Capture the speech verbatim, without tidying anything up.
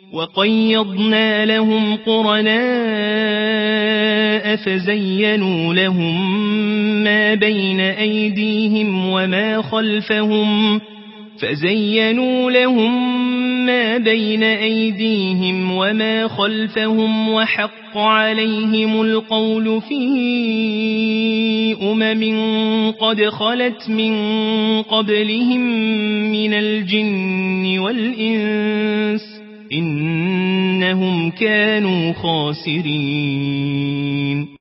وقيضنا لهم قرناء فزينوا لهم ما بين أيديهم وما خلفهم فزينوا لهم ما بين أيديهم وما خلفهم وحق عليهم القول في أمم قد خلت من قبلهم من الجن والإنس إنهم كانوا خاسرين.